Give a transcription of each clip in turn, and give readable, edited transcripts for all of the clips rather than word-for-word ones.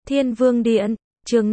Thiên Vương Điện, chương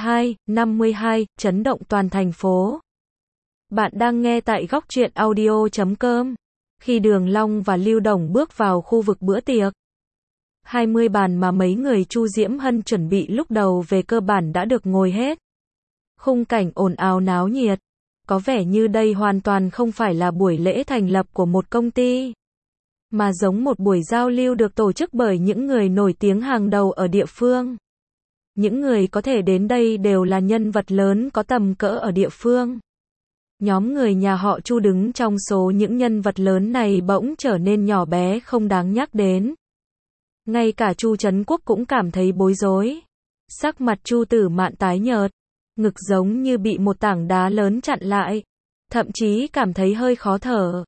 52, chấn động toàn thành phố. Bạn đang nghe tại góc truyện audio.com. Khi Đường Long và Lưu Đồng bước vào khu vực bữa tiệc, 20 bàn mà mấy người Chu Diễm Hân chuẩn bị lúc đầu về cơ bản đã được ngồi hết. Khung cảnh ồn ào náo nhiệt, có vẻ như đây hoàn toàn không phải là buổi lễ thành lập của một công ty, mà giống một buổi giao lưu được tổ chức bởi những người nổi tiếng hàng đầu ở địa phương. Những người có thể đến đây đều là nhân vật lớn có tầm cỡ ở địa phương. Nhóm người nhà họ Chu đứng trong số những nhân vật lớn này bỗng trở nên nhỏ bé không đáng nhắc đến. Ngay cả Chu Trấn Quốc cũng cảm thấy bối rối. Sắc mặt Chu Tử Mạn tái nhợt, ngực giống như bị một tảng đá lớn chặn lại, thậm chí cảm thấy hơi khó thở.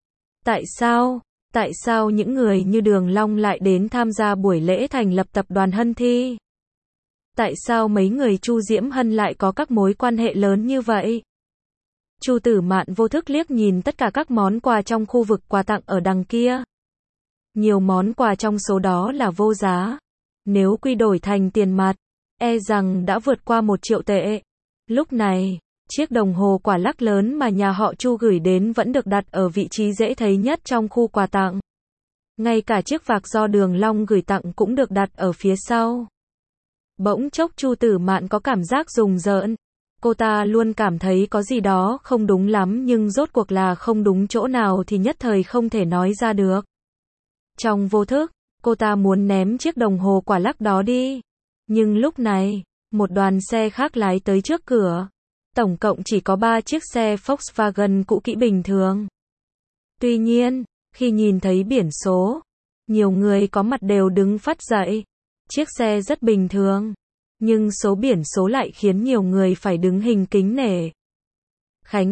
Tại sao những người như Đường Long lại đến tham gia buổi lễ thành lập tập đoàn Hân Thi? Tại sao mấy người Chu Diễm Hân lại có các mối quan hệ lớn như vậy? Chu Tử Mạn vô thức liếc nhìn tất cả các món quà trong khu vực quà tặng ở đằng kia. Nhiều món quà trong số đó là vô giá. Nếu quy đổi thành tiền mặt, e rằng đã vượt qua 1 triệu tệ. Lúc này, chiếc đồng hồ quả lắc lớn mà nhà họ Chu gửi đến vẫn được đặt ở vị trí dễ thấy nhất trong khu quà tặng. Ngay cả chiếc vạc do Đường Long gửi tặng cũng được đặt ở phía sau. Bỗng chốc Chu Tử Mạn có cảm giác rùng rợn. Cô ta luôn cảm thấy có gì đó không đúng lắm, nhưng rốt cuộc là không đúng chỗ nào thì nhất thời không thể nói ra được. Trong vô thức, cô ta muốn ném chiếc đồng hồ quả lắc đó đi. Nhưng lúc này, một đoàn xe khác lái tới trước cửa. Tổng cộng chỉ có 3 chiếc xe Volkswagen cũ kỹ bình thường. Tuy nhiên, khi nhìn thấy biển số, nhiều người có mặt đều đứng phắt dậy. Chiếc xe rất bình thường, nhưng số biển số lại khiến nhiều người phải đứng hình kính nể. Khánh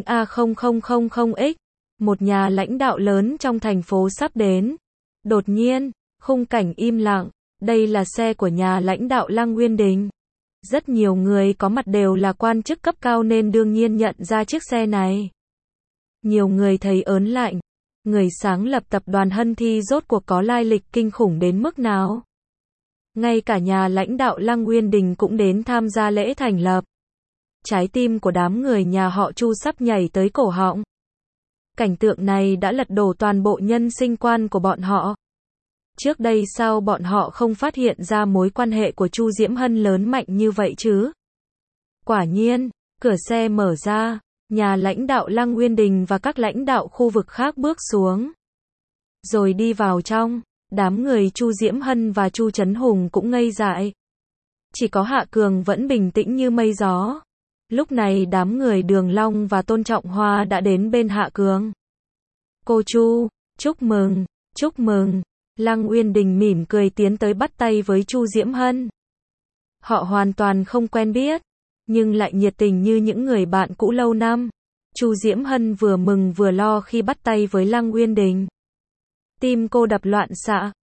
A0000X, một nhà lãnh đạo lớn trong thành phố sắp đến. Đột nhiên, khung cảnh im lặng, đây là xe của nhà lãnh đạo Lăng Nguyên Đình. Rất nhiều người có mặt đều là quan chức cấp cao nên đương nhiên nhận ra chiếc xe này. Nhiều người thấy ớn lạnh, người sáng lập tập đoàn Hân Thi rốt cuộc có lai lịch kinh khủng đến mức nào? Ngay cả nhà lãnh đạo Lăng Nguyên Đình cũng đến tham gia lễ thành lập. Trái tim của đám người nhà họ Chu sắp nhảy tới cổ họng. Cảnh tượng này đã lật đổ toàn bộ nhân sinh quan của bọn họ. Trước đây sao bọn họ không phát hiện ra mối quan hệ của Chu Diễm Hân lớn mạnh như vậy chứ? Quả nhiên, cửa xe mở ra, nhà lãnh đạo Lăng Nguyên Đình và các lãnh đạo khu vực khác bước xuống. Rồi đi vào trong. Đám người Chu Diễm Hân và Chu Trấn Hùng cũng ngây dại. Chỉ có Hạ Cường vẫn bình tĩnh như mây gió. Lúc này đám người Đường Long và Tôn Trọng Hoa đã đến bên Hạ Cường. Cô Chu, chúc mừng, chúc mừng. Lăng Uyên Đình mỉm cười tiến tới bắt tay với Chu Diễm Hân. Họ hoàn toàn không quen biết, nhưng lại nhiệt tình như những người bạn cũ lâu năm. Chu Diễm Hân vừa mừng vừa lo khi bắt tay với Lăng Uyên Đình. Tim cô đập loạn xạ.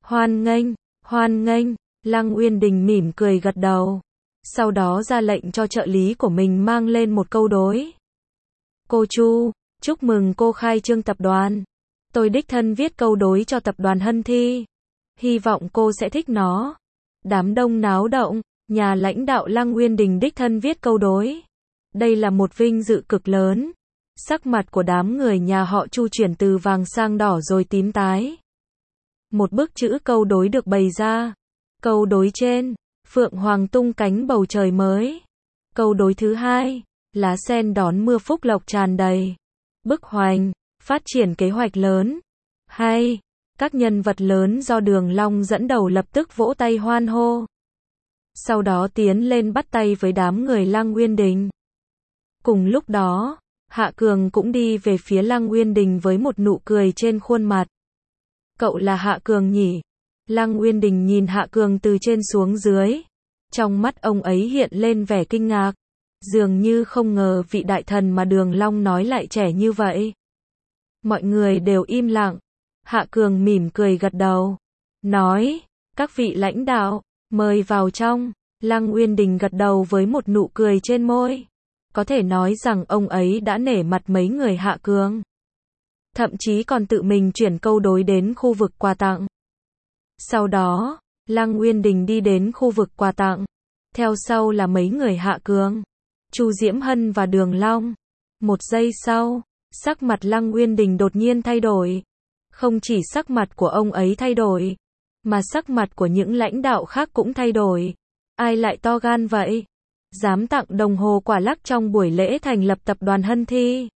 Hoan nghênh, Lăng Uyên Đình mỉm cười gật đầu. Sau đó ra lệnh cho trợ lý của mình mang lên một câu đối. Cô Chu, chúc mừng cô khai trương tập đoàn. Tôi đích thân viết câu đối cho tập đoàn Hân Thi. Hy vọng cô sẽ thích nó. Đám đông náo động, nhà lãnh đạo Lăng Uyên Đình đích thân viết câu đối. Đây là một vinh dự cực lớn. Sắc mặt của đám người nhà họ Chu chuyển từ vàng sang đỏ rồi tím tái. Một bức chữ câu đối được bày ra. Câu đối trên, phượng hoàng tung cánh bầu trời mới. Câu đối thứ hai, lá sen đón mưa phúc lộc tràn đầy. Bức hoành, phát triển kế hoạch lớn. Hay, các nhân vật lớn do Đường Long dẫn đầu lập tức vỗ tay hoan hô. Sau đó tiến lên bắt tay với đám người Lăng Nguyên Đình. Cùng lúc đó, Hạ Cường cũng đi về phía Lăng Uyên Đình với một nụ cười trên khuôn mặt. Cậu là Hạ Cường nhỉ? Lăng Uyên Đình nhìn Hạ Cường từ trên xuống dưới. Trong mắt ông ấy hiện lên vẻ kinh ngạc. Dường như không ngờ vị đại thần mà Đường Long nói lại trẻ như vậy. Mọi người đều im lặng. Hạ Cường mỉm cười gật đầu. Nói, các vị lãnh đạo, mời vào trong. Lăng Uyên Đình gật đầu với một nụ cười trên môi. Có thể nói rằng ông ấy đã nể mặt mấy người Hạ Cường. Thậm chí còn tự mình chuyển câu đối đến khu vực quà tặng. Sau đó, Lăng Uyên Đình đi đến khu vực quà tặng. Theo sau là mấy người Hạ Cường, Chu Diễm Hân và Đường Long. Một giây sau, sắc mặt Lăng Uyên Đình đột nhiên thay đổi. Không chỉ sắc mặt của ông ấy thay đổi, mà sắc mặt của những lãnh đạo khác cũng thay đổi. Ai lại to gan vậy? Dám tặng đồng hồ quả lắc trong buổi lễ thành lập tập đoàn Hân Thi.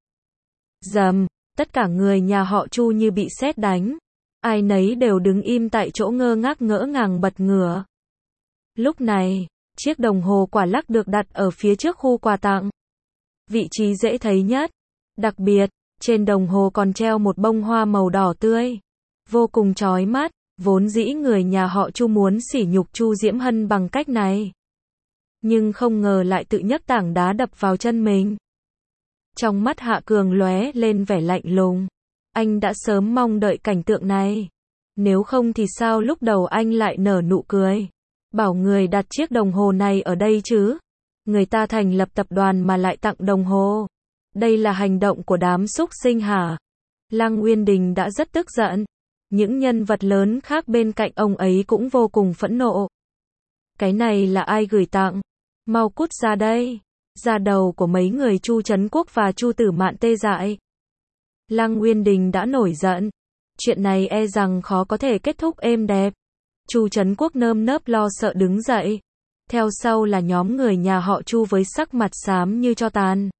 Rầm, tất cả người nhà họ Chu như bị sét đánh. Ai nấy đều đứng im tại chỗ ngơ ngác ngỡ ngàng bật ngửa. Lúc này, chiếc đồng hồ quả lắc được đặt ở phía trước khu quà tặng. Vị trí dễ thấy nhất. Đặc biệt, trên đồng hồ còn treo một bông hoa màu đỏ tươi. Vô cùng chói mắt, vốn dĩ người nhà họ Chu muốn sỉ nhục Chu Diễm Hân bằng cách này. Nhưng không ngờ lại tự nhấc tảng đá đập vào chân mình. Trong mắt Hạ Cường lóe lên vẻ lạnh lùng. Anh đã sớm mong đợi cảnh tượng này. Nếu không thì sao lúc đầu anh lại nở nụ cười. Bảo người đặt chiếc đồng hồ này ở đây chứ. Người ta thành lập tập đoàn mà lại tặng đồng hồ. Đây là hành động của đám súc sinh hả? Lăng Uyên Đình đã rất tức giận. Những nhân vật lớn khác bên cạnh ông ấy cũng vô cùng phẫn nộ. Cái này là ai gửi tặng? Mau cút ra đây. Da đầu của mấy người Chu Trấn Quốc và Chu Tử Mạn tê dại. Lăng Uyên Đình đã nổi giận. Chuyện này e rằng khó có thể kết thúc êm đẹp. Chu Trấn Quốc nơm nớp lo sợ đứng dậy. Theo sau là nhóm người nhà họ Chu với sắc mặt xám như tro tàn.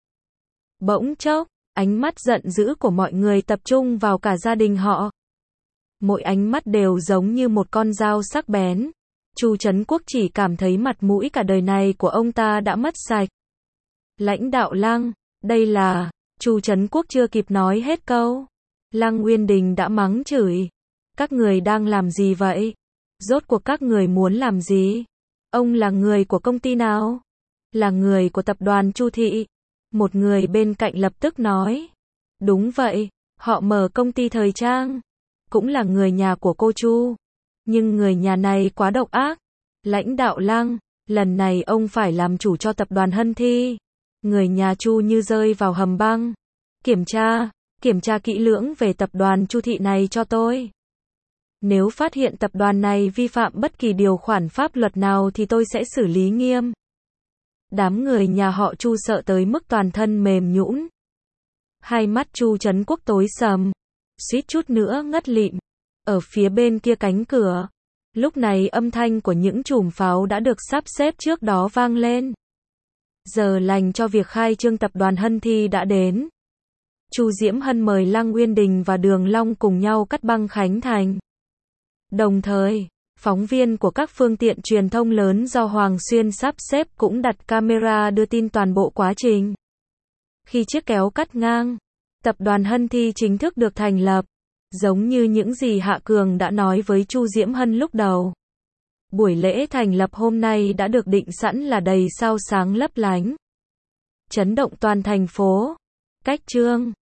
Bỗng chốc, ánh mắt giận dữ của mọi người tập trung vào cả gia đình họ. Mỗi ánh mắt đều giống như một con dao sắc bén. Chu Trấn Quốc chỉ cảm thấy mặt mũi cả đời này của ông ta đã mất sạch. Lãnh đạo Lăng, đây là... Chu Trấn Quốc chưa kịp nói hết câu. Lăng Uyên Đình đã mắng chửi. Các người đang làm gì vậy? Rốt cuộc các người muốn làm gì? Ông là người của công ty nào? Là người của tập đoàn Chu Thị. Một người bên cạnh lập tức nói. Đúng vậy, họ mở công ty thời trang. Cũng là người nhà của cô Chu. Nhưng người nhà này quá độc ác. Lãnh đạo Lăng, lần này ông phải làm chủ cho tập đoàn Hân Thi. Người nhà Chu như rơi vào hầm băng. Kiểm tra kỹ lưỡng về tập đoàn Chu Thị này cho tôi. Nếu phát hiện tập đoàn này vi phạm bất kỳ điều khoản pháp luật nào thì tôi sẽ xử lý nghiêm. Đám người nhà họ Chu sợ tới mức toàn thân mềm nhũn. Hai mắt Chu Trấn Quốc tối sầm, suýt chút nữa ngất lịm. Ở phía bên kia cánh cửa, lúc này âm thanh của những chùm pháo đã được sắp xếp trước đó vang lên. Giờ lành cho việc khai trương tập đoàn Hân Thi đã đến. Chu Diễm Hân mời Lăng Uyên Đình và Đường Long cùng nhau cắt băng khánh thành. Đồng thời, phóng viên của các phương tiện truyền thông lớn do Hoàng Xuyên sắp xếp cũng đặt camera đưa tin toàn bộ quá trình. Khi chiếc kéo cắt ngang, tập đoàn Hân Thi chính thức được thành lập, giống như những gì Hạ Cường đã nói với Chu Diễm Hân lúc đầu. Buổi lễ thành lập hôm nay đã được định sẵn là đầy sao sáng lấp lánh. Chấn động toàn thành phố. Cách chương